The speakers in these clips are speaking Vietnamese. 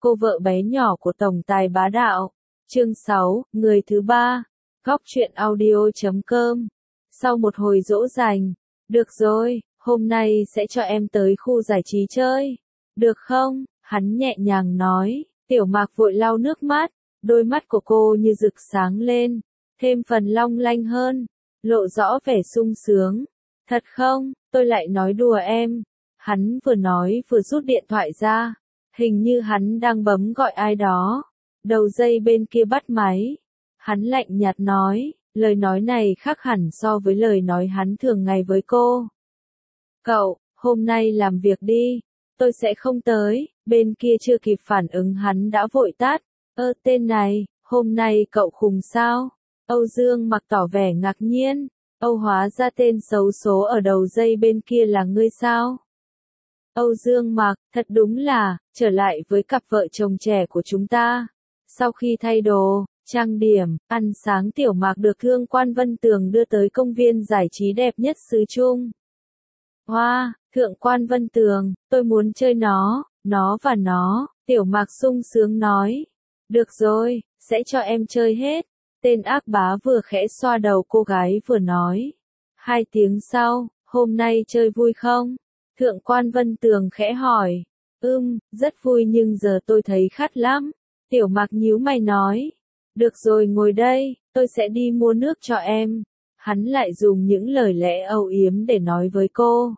cô vợ bé nhỏ của tổng tài bá đạo. Chương 6, người thứ ba. Góc truyện audio.com. Sau một hồi dỗ dành, được rồi, hôm nay sẽ cho em tới khu giải trí chơi. Được không? Hắn nhẹ nhàng nói. Tiểu Mạc vội lau nước mắt, đôi mắt của cô như rực sáng lên, thêm phần long lanh hơn, lộ rõ vẻ sung sướng. Thật không? Tôi lại nói đùa em. Hắn vừa nói vừa rút điện thoại ra. Hình như hắn đang bấm gọi ai đó. Đầu dây bên kia bắt máy. Hắn lạnh nhạt nói, lời nói này khác hẳn so với lời nói hắn thường ngày với cô. Cậu, hôm nay làm việc đi, tôi sẽ không tới. Bên kia chưa kịp phản ứng hắn đã vội tát. Tên này, hôm nay cậu khùng sao? Âu Dương Mặc tỏ vẻ ngạc nhiên. Hóa ra tên xấu số ở đầu dây bên kia là ngươi sao? Âu Dương Mặc, thật đúng là, trở lại với cặp vợ chồng trẻ của chúng ta. Sau khi thay đồ, trang điểm, ăn sáng Tiểu Mạc được Thương Quan Vân Tường đưa tới công viên giải trí đẹp nhất xứ Trung. Hoa, Thượng Quan Vân Tường, tôi muốn chơi nó và nó, Tiểu Mạc sung sướng nói. Được rồi, sẽ cho em chơi hết. Tên ác bá vừa khẽ xoa đầu cô gái vừa nói. 2 tiếng sau, hôm nay chơi vui không? Thượng Quan Vân Tường khẽ hỏi. Rất vui nhưng giờ tôi thấy khát lắm. Tiểu Mạc nhíu mày nói. Được rồi ngồi đây, tôi sẽ đi mua nước cho em. Hắn lại dùng những lời lẽ âu yếm để nói với cô.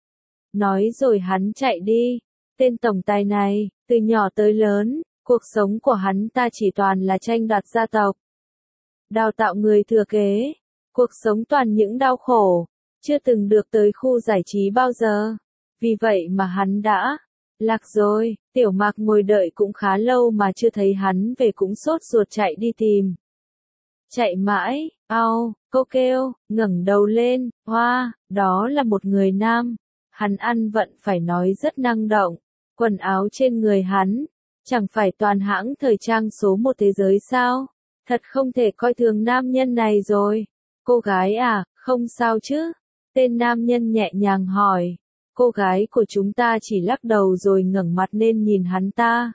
Nói rồi hắn chạy đi. Tên tổng tài này, từ nhỏ tới lớn, cuộc sống của hắn ta chỉ toàn là tranh đoạt gia tộc. Đào tạo người thừa kế. Cuộc sống toàn những đau khổ. Chưa từng được tới khu giải trí bao giờ. Vì vậy mà hắn đã lạc rồi. Tiểu Mạc ngồi đợi cũng khá lâu mà chưa thấy hắn về cũng sốt ruột chạy đi tìm. Chạy mãi, cô kêu, ngẩng đầu lên, hoa, đó là một người nam. Hắn ăn vận phải nói rất năng động. Quần áo trên người hắn, chẳng phải toàn hãng thời trang số 1 thế giới sao? Thật không thể coi thường nam nhân này rồi. Cô gái à, không sao chứ? Tên nam nhân nhẹ nhàng hỏi. Cô gái của chúng ta chỉ lắc đầu rồi ngẩng mặt lên nhìn hắn ta.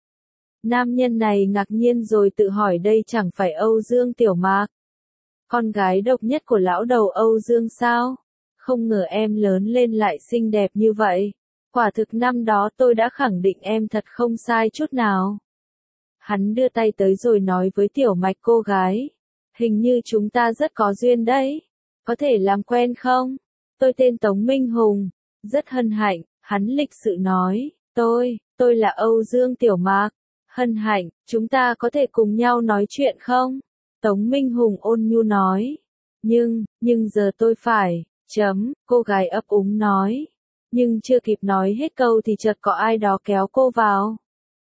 Nam nhân này ngạc nhiên rồi tự hỏi đây chẳng phải Âu Dương Tiểu Mạc. Con gái độc nhất của lão đầu Âu Dương sao? Không ngờ em lớn lên lại xinh đẹp như vậy. Quả thực năm đó tôi đã khẳng định em thật không sai chút nào. Hắn đưa tay tới rồi nói với Tiểu Mạch cô gái. Hình như chúng ta rất có duyên đấy. Có thể làm quen không? Tôi tên Tống Minh Hùng. Rất hân hạnh, hắn lịch sự nói. Tôi là Âu Dương Tiểu Mạc. Hân hạnh, chúng ta có thể cùng nhau nói chuyện không? Tống Minh Hùng ôn nhu nói. Nhưng giờ tôi phải, cô gái ấp úng nói. Nhưng chưa kịp nói hết câu thì chợt có ai đó kéo cô vào.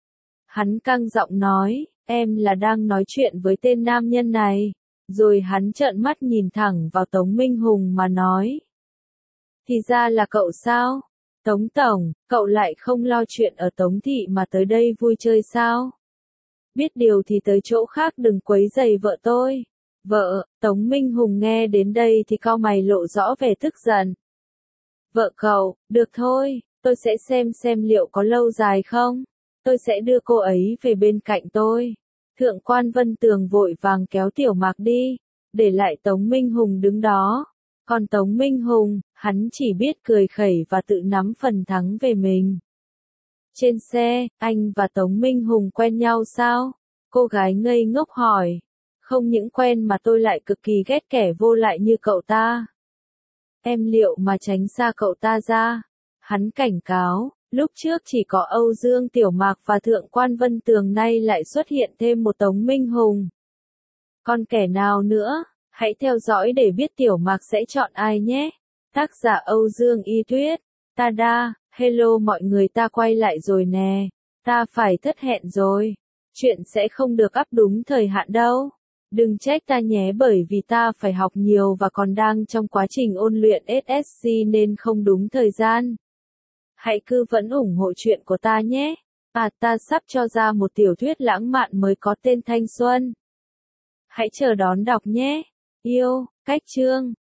Hắn căng giọng nói, em là đang nói chuyện với tên nam nhân này. Rồi hắn trợn mắt nhìn thẳng vào Tống Minh Hùng mà nói. Thì ra là cậu sao? Tống Tổng, cậu lại không lo chuyện ở Tống Thị mà tới đây vui chơi sao? Biết điều thì tới chỗ khác đừng quấy rầy vợ tôi. Vợ, Tống Minh Hùng nghe đến đây thì cau mày lộ rõ vẻ tức giận. Vợ cậu, được thôi, tôi sẽ xem liệu có lâu dài không? Tôi sẽ đưa cô ấy về bên cạnh tôi. Thượng Quan Vân Tường vội vàng kéo Tiểu Mạc đi, để lại Tống Minh Hùng đứng đó. Còn Tống Minh Hùng, hắn chỉ biết cười khẩy và tự nắm phần thắng về mình. Trên xe, anh và Tống Minh Hùng quen nhau sao? Cô gái ngây ngốc hỏi. Không những quen mà tôi lại cực kỳ ghét kẻ vô lại như cậu ta. Em liệu mà tránh xa cậu ta ra? Hắn cảnh cáo, lúc trước chỉ có Âu Dương Tiểu Mạc và Thượng Quan Vân Tường nay lại xuất hiện thêm một Tống Minh Hùng. Còn kẻ nào nữa? Hãy theo dõi để biết Tiểu Mạc sẽ chọn ai nhé. Tác giả Âu Dương Y Tuyết. Tada, hello mọi người, ta quay lại rồi nè. Ta phải thất hẹn rồi. Chuyện sẽ không được up đúng thời hạn đâu. Đừng trách ta nhé bởi vì ta phải học nhiều và còn đang trong quá trình ôn luyện SSC nên không đúng thời gian. Hãy cứ vẫn ủng hộ chuyện của ta nhé. Ta sắp cho ra một tiểu thuyết lãng mạn mới có tên Thanh Xuân. Hãy chờ đón đọc nhé. Yêu, cách chương.